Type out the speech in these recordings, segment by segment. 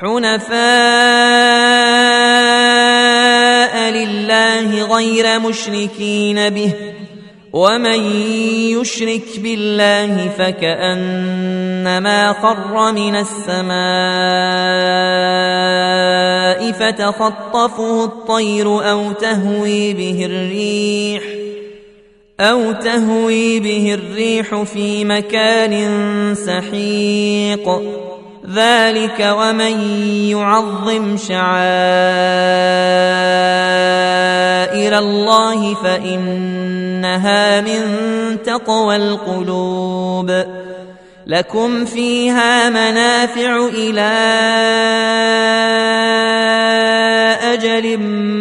حنفاء لله غير مشركين به، ومن يشرك بالله فكأنما خر من السماء فتخطفه الطير أو تهوي به الريح في مكان سحيق. ذلك ومن يعظم شعائر الله فإنها من تقوى القلوب. لكم فيها منافع إلى أجل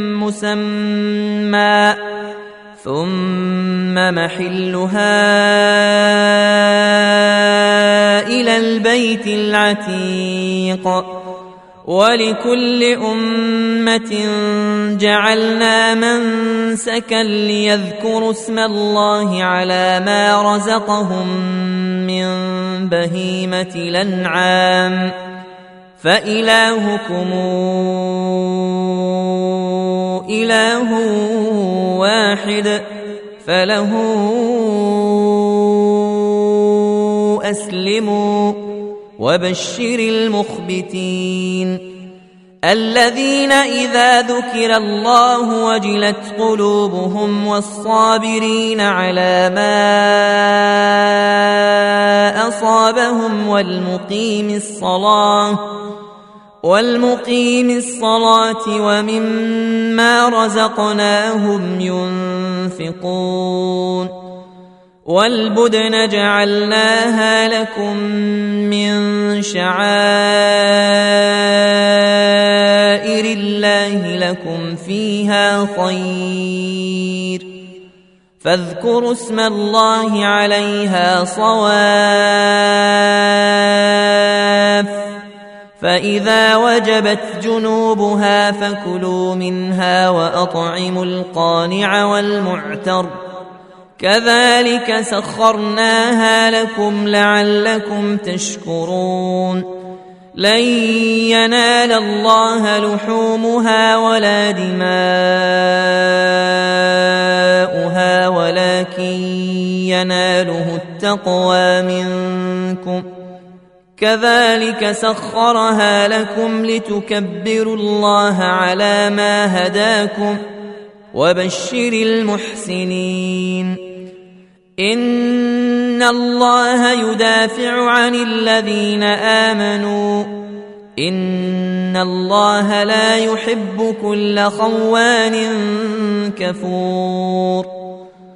مسمى ثم محلها إلى البيت العتيق. ولكل أمة جعلنا منسكا ليذكروا اسم الله على ما رزقهم من بهيمة الأنعام، فإلهكم إله واحد فله أسلموا. وبشر المخبتين الذين إذا ذكر الله وجلت قلوبهم، والصابرين على ما أصابهم والمقيم الصلاة ومما رزقناهم ينفقون. والبدن جعلناها لكم من شعائر الله لكم فيها خير، فاذكروا اسم الله عليها صواف. فإذا وجبت جنوبها فكلوا منها وأطعموا القانع والمعتر، كذلك سخرناها لكم لعلكم تشكرون. لن ينال الله لحومها ولا دماؤها ولكن يناله التقوى منكم. كذلك سخرها لكم لتكبروا الله على ما هداكم. وبشر المحسنين إن الله يدافع عن الذين آمنوا، إن الله لا يحب كل خوان كفور.